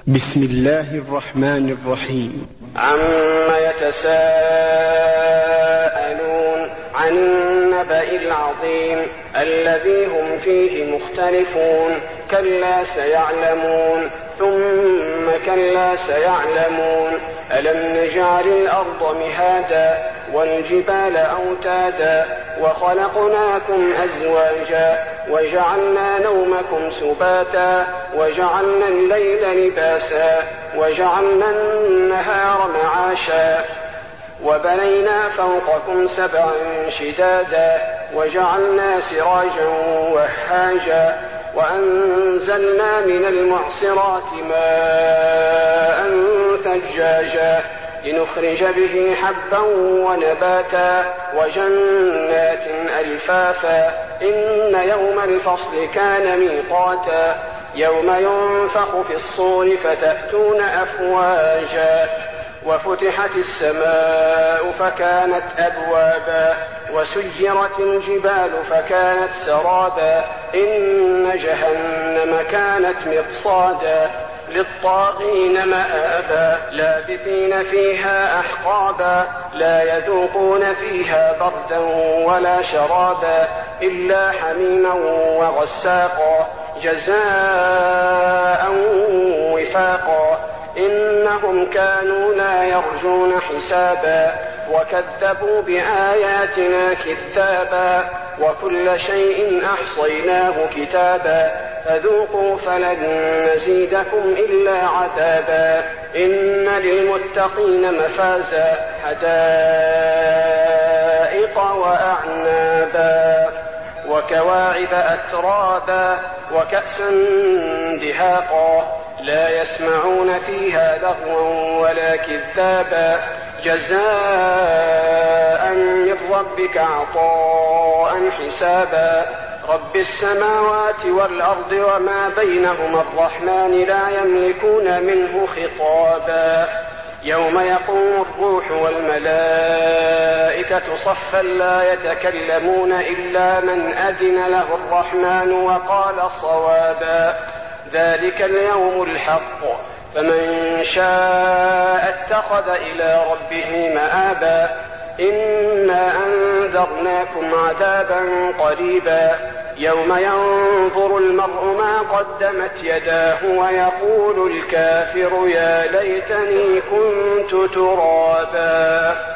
بسم الله الرحمن الرحيم. عما يتساءلون عن النبأ العظيم الذي هم فيه مختلفون كلا سيعلمون ثم كلا سيعلمون ألم نجعل الأرض مهادا والجبال أوتادا وخلقناكم أزواجا وجعلنا نومكم سباتا وجعلنا الليل لباسا وجعلنا النهار معاشا وبنينا فوقكم سبعا شدادا وجعلنا سراجا وهاجا وأنزلنا من المعصرات ماء ثجاجا لنخرج به حبا ونباتا وجنات ألفافا إن يوم الفصل كان ميقاتا يوم ينفخ في الصور فتأتون أفواجا وفتحت السماء فكانت أبوابا وسيرت الجبال فكانت سرابا إن جهنم كانت مرصادا للطاغين مآبا لابثين فيها أحقابا لا يذوقون فيها بردا ولا شرابا إلا حميما وغساقا جزاء وفاقا إنهم كانوا لا يرجون حسابا وكذبوا بآياتنا كذابا وكل شيء أحصيناه كتابا فذوقوا فلن نزيدكم إلا عذابا إن للمتقين مفازا حدائق وأعنابا وكواعب أترابا وكأسا دهاقا لا يسمعون فيها لغوا ولا كذابا جزاء من ربك عطاء حسابا رب السماوات والأرض وما بينهما الرحمن لا يملكون منه خطابا يوم يقوم الروح والملائكة صفا لا يتكلمون إلا من أذن له الرحمن وقال صوابا ذلك اليوم الحق فمن شاء اتخذ إلى ربه مآبا إنا أنذرناكم عذابا قريبا يوم ينظر المرء ما قدمت يداه ويقول الكافر يا ليتني كنت ترابا.